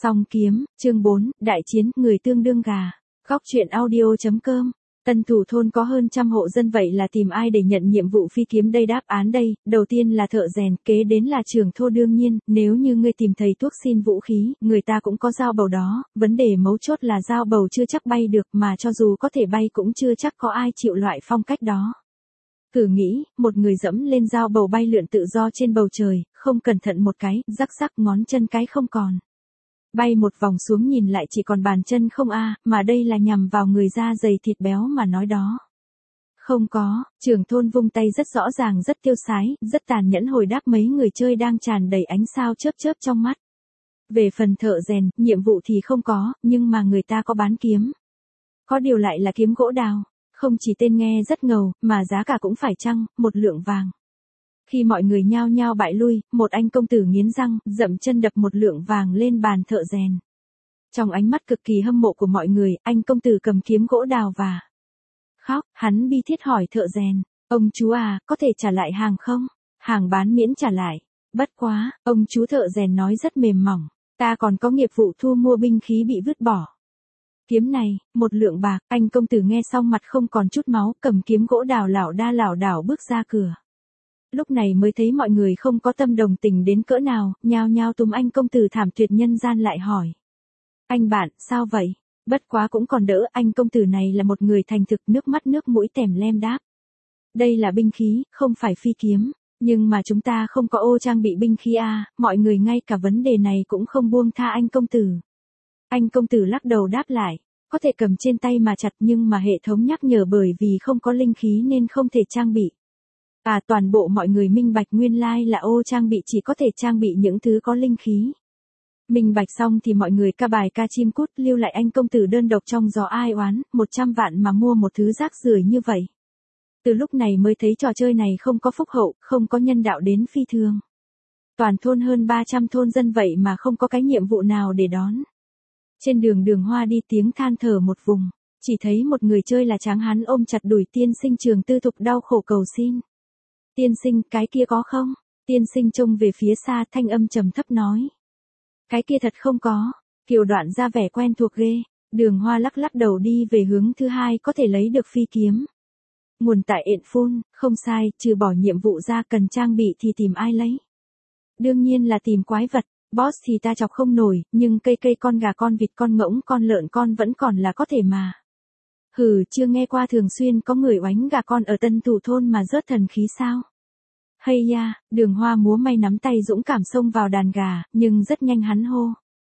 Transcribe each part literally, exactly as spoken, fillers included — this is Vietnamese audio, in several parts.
Song kiếm, chương bốn, đại chiến, người tương đương gà. Góc truyện audio.com. Tân Thủ thôn có hơn trăm hộ dân, vậy là tìm ai để nhận nhiệm vụ phi kiếm đây? Đáp án đây, đầu tiên là thợ rèn, kế đến là trưởng thô. Đương nhiên, nếu như ngươi tìm thầy thuốc xin vũ khí, người ta cũng có dao bầu đó, vấn đề mấu chốt là dao bầu chưa chắc bay được, mà cho dù có thể bay cũng chưa chắc có ai chịu loại phong cách đó. Thử nghĩ, một người dẫm lên dao bầu bay lượn tự do trên bầu trời, không cẩn thận một cái, rắc rắc ngón chân cái không còn. Bay một vòng xuống nhìn lại chỉ còn bàn chân không a, mà đây là nhằm vào người da dày thịt béo mà nói đó. Không có, trưởng thôn vung tay rất rõ ràng, rất tiêu sái, rất tàn nhẫn hồi đáp mấy người chơi đang tràn đầy ánh sao chớp chớp trong mắt. Về phần thợ rèn, nhiệm vụ thì không có, nhưng mà người ta có bán kiếm. Có điều lại là kiếm gỗ đào, không chỉ tên nghe rất ngầu, mà giá cả cũng phải chăng, một lượng vàng. Khi mọi người nhao nhao bại lui, một anh công tử nghiến răng, dậm chân đập một lượng vàng lên bàn thợ rèn. Trong ánh mắt cực kỳ hâm mộ của mọi người, anh công tử cầm kiếm gỗ đào và khóc, hắn bi thiết hỏi thợ rèn, ông chú à, có thể trả lại hàng không? Hàng bán miễn trả lại. Bất quá, ông chú thợ rèn nói rất mềm mỏng, ta còn có nghiệp vụ thu mua binh khí bị vứt bỏ. Kiếm này, một lượng bạc. Anh công tử nghe xong mặt không còn chút máu, cầm kiếm gỗ đào lảo đa lảo đảo bước ra cửa. Lúc này mới thấy mọi người không có tâm đồng tình đến cỡ nào, nhao nhao túm anh công tử thảm tuyệt nhân gian lại hỏi. Anh bạn, sao vậy? Bất quá cũng còn đỡ, anh công tử này là một người thành thực, nước mắt nước mũi tèm lem đáp. Đây là binh khí, không phải phi kiếm, nhưng mà chúng ta không có ô trang bị binh khí à, mọi người ngay cả vấn đề này cũng không buông tha anh công tử. Anh công tử lắc đầu đáp lại, có thể cầm trên tay mà chặt nhưng mà hệ thống nhắc nhở bởi vì không có linh khí nên không thể trang bị. À, toàn bộ mọi người minh bạch nguyên lai là ô trang bị chỉ có thể trang bị những thứ có linh khí. Minh bạch xong thì mọi người ca bài ca chim cút, lưu lại anh công tử đơn độc trong gió ai oán, một trăm vạn mà mua một thứ rác rưởi như vậy. Từ lúc này mới thấy trò chơi này không có phúc hậu, không có nhân đạo đến phi thường. Toàn thôn hơn ba trăm thôn dân vậy mà không có cái nhiệm vụ nào để đón. Trên đường Đường Hoa đi tiếng than thở một vùng, chỉ thấy một người chơi là tráng hán ôm chặt đùi tiên sinh Trường Tư Thục đau khổ cầu xin. Tiên sinh, cái kia có không? Tiên sinh trông về phía xa, thanh âm trầm thấp nói. Cái kia thật không có. Kiều Đoạn ra vẻ quen thuộc ghê. Đường Hoa lắc lắc đầu đi về hướng thứ hai có thể lấy được phi kiếm. Nguồn tại ện phun, không sai, trừ bỏ nhiệm vụ ra cần trang bị thì tìm ai lấy? Đương nhiên là tìm quái vật. Boss thì ta chọc không nổi, nhưng cây cây con gà con vịt con ngỗng con lợn con vẫn còn là có thể mà. Hừ, chưa nghe qua thường xuyên có người oánh gà con ở Tân Thủ thôn mà rớt thần khí sao? Hay ya, Đường Hoa múa may nắm tay dũng cảm xông vào đàn gà, nhưng rất nhanh hắn hô.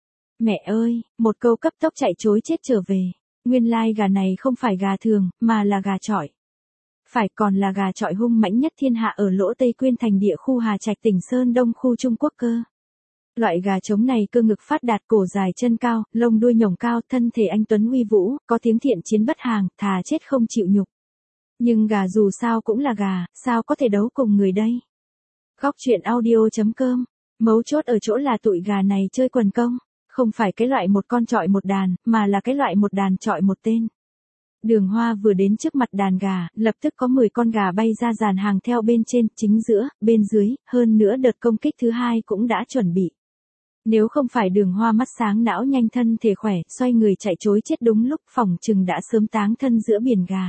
Mẹ ơi, một câu cấp tốc chạy trối chết trở về. Nguyên lai gà này không phải gà thường, mà là gà chọi. Phải, còn là gà chọi hung mãnh nhất thiên hạ ở Lỗ Tây Quyên thành địa khu Hà Trạch tỉnh Sơn Đông khu Trung Quốc cơ. Loại gà trống này cơ ngực phát đạt, cổ dài chân cao, lông đuôi nhổng cao, thân thể anh tuấn uy vũ, có tiếng thiện chiến bất hàng, thà chết không chịu nhục. Nhưng gà dù sao cũng là gà, sao có thể đấu cùng người đây? Góc truyện audio.com. Mấu chốt ở chỗ là tụi gà này chơi quần công, không phải cái loại một con chọi một đàn, mà là cái loại một đàn chọi một tên. Đường Hoa vừa đến trước mặt đàn gà, lập tức có mười con gà bay ra dàn hàng theo bên trên, chính giữa, bên dưới, hơn nữa đợt công kích thứ hai cũng đã chuẩn bị. Nếu không phải Đường Hoa mắt sáng não nhanh thân thể khỏe, xoay người chạy trối chết đúng lúc, phỏng chừng đã sớm táng thân giữa biển gà.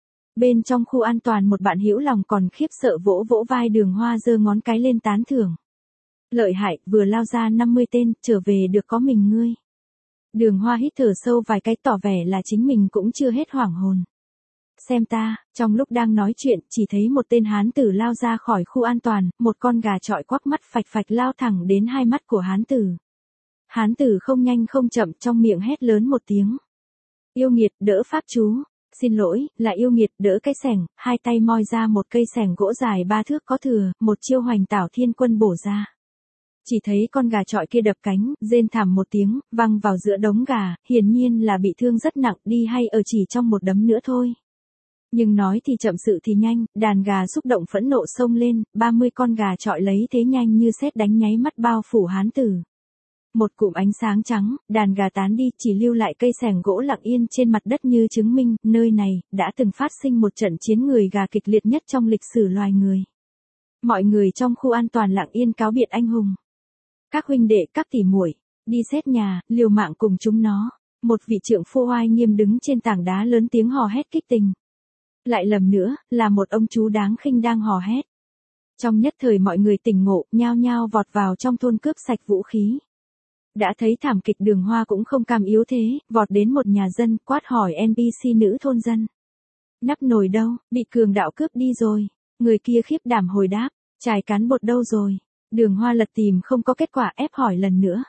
Bên trong khu an toàn một bạn hữu lòng còn khiếp sợ vỗ vỗ vai Đường Hoa giơ ngón cái lên tán thưởng. Lợi hại, vừa lao ra năm mươi tên, trở về được có mình ngươi. Đường Hoa hít thở sâu vài cái tỏ vẻ là chính mình cũng chưa hết hoảng hồn. Xem ta, trong lúc đang nói chuyện, chỉ thấy một tên hán tử lao ra khỏi khu an toàn, một con gà chọi quắc mắt phạch phạch lao thẳng đến hai mắt của hán tử. Hán tử không nhanh không chậm trong miệng hét lớn một tiếng. Yêu nghiệt, đỡ pháp chú. Xin lỗi, là yêu nghiệt, đỡ cái xẻng, hai tay moi ra một cây xẻng gỗ dài ba thước có thừa, một chiêu hoành tảo thiên quân bổ ra. Chỉ thấy con gà chọi kia đập cánh, rên thảm một tiếng, văng vào giữa đống gà, hiển nhiên là bị thương rất nặng, đi hay ở chỉ trong một đấm nữa thôi. Nhưng nói thì chậm sự thì nhanh, đàn gà xúc động phẫn nộ xông lên, ba mươi con gà chọi lấy thế nhanh như sét đánh nháy mắt bao phủ hán tử. Một cụm ánh sáng trắng, đàn gà tán đi, chỉ lưu lại cây xẻng gỗ lặng yên trên mặt đất như chứng minh, nơi này, đã từng phát sinh một trận chiến người gà kịch liệt nhất trong lịch sử loài người. Mọi người trong khu an toàn lặng yên cáo biệt anh hùng. Các huynh đệ, các tỷ muội, Đi xét nhà, liều mạng cùng chúng nó. Một vị trượng phu oai nghiêm đứng trên tảng đá lớn tiếng hò hét kích tình. Lại lầm nữa, là một ông chú đáng khinh đang hò hét. Trong nhất thời mọi người tỉnh ngộ, nhao nhao vọt vào trong thôn cướp sạch vũ khí. Đã thấy thảm kịch Đường Hoa cũng không cam yếu thế, vọt đến một nhà dân, quát hỏi en pê xê nữ thôn dân. Nắp nồi đâu, bị cường đạo cướp đi rồi. Người kia khiếp đảm hồi đáp, chài cán bột đâu rồi. Đường Hoa lật tìm không có kết quả, ép hỏi lần nữa.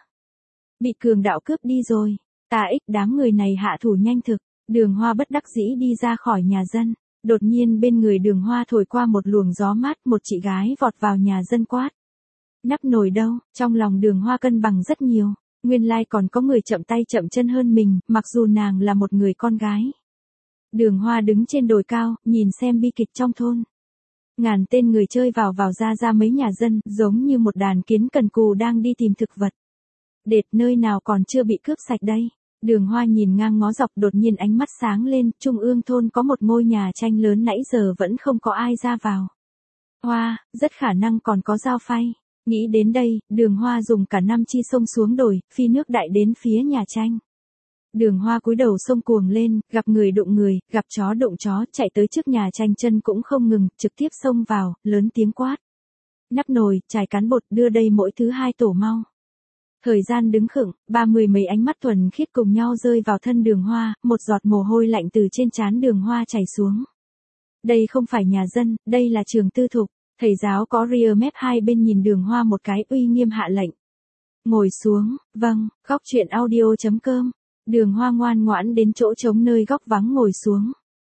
Bị cường đạo cướp đi rồi. Ta ích đám người này hạ thủ nhanh thực. Đường Hoa bất đắc dĩ đi ra khỏi nhà dân. Đột nhiên bên người Đường Hoa thổi qua một luồng gió mát, một chị gái vọt vào nhà dân quát. Nắp nồi đâu, trong lòng Đường Hoa cân bằng rất nhiều. Nguyên lai còn có người chậm tay chậm chân hơn mình, mặc dù nàng là một người con gái. Đường Hoa đứng trên đồi cao, nhìn xem bi kịch trong thôn. Ngàn tên người chơi vào vào ra ra mấy nhà dân, giống như một đàn kiến cần cù đang đi tìm thực vật. Đệt nơi nào còn chưa bị cướp sạch đây. Đường Hoa nhìn ngang ngó dọc, đột nhiên ánh mắt sáng lên, trung ương thôn có một ngôi nhà tranh lớn nãy giờ vẫn không có ai ra vào. Hoa, rất khả năng còn có dao phay. Nghĩ đến đây, Đường Hoa dùng cả năm chi xông xuống đồi, phi nước đại đến phía nhà tranh. Đường Hoa cúi đầu xông cuồng lên, gặp người đụng người, gặp chó đụng chó, chạy tới trước nhà tranh, chân cũng không ngừng, trực tiếp xông vào, lớn tiếng quát. Nắp nồi, chài cán bột, đưa đây mỗi thứ hai tổ mau. Thời gian đứng khựng, ba mươi mấy ánh mắt thuần khiết cùng nhau rơi vào thân Đường Hoa, một giọt mồ hôi lạnh từ trên trán Đường Hoa chảy xuống. Đây không phải nhà dân, đây là trường tư thục. Thầy giáo có ria mép hai bên nhìn Đường Hoa một cái, uy nghiêm hạ lệnh. Ngồi xuống, vâng, góc chuyện audio chấm com. Đường Hoa ngoan ngoãn đến chỗ trống nơi góc vắng ngồi xuống.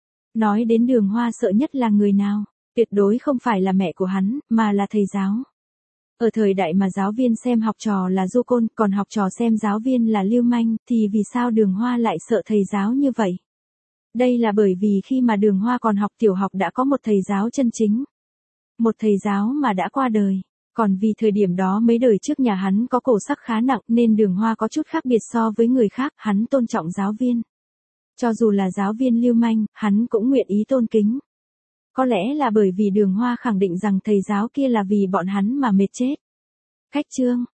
Nói đến Đường Hoa sợ nhất là người nào? Tuyệt đối không phải là mẹ của hắn, mà là thầy giáo. Ở thời đại mà giáo viên xem học trò là du côn, còn học trò xem giáo viên là lưu manh, thì vì sao Đường Hoa lại sợ thầy giáo như vậy? Đây là bởi vì khi mà Đường Hoa còn học tiểu học đã có một thầy giáo chân chính. Một thầy giáo mà đã qua đời. Còn vì thời điểm đó mấy đời trước nhà hắn có cổ sắc khá nặng nên Đường Hoa có chút khác biệt so với người khác, hắn tôn trọng giáo viên. Cho dù là giáo viên lưu manh, hắn cũng nguyện ý tôn kính. Có lẽ là bởi vì Đường Hoa khẳng định rằng thầy giáo kia là vì bọn hắn mà mệt chết. Khách chương.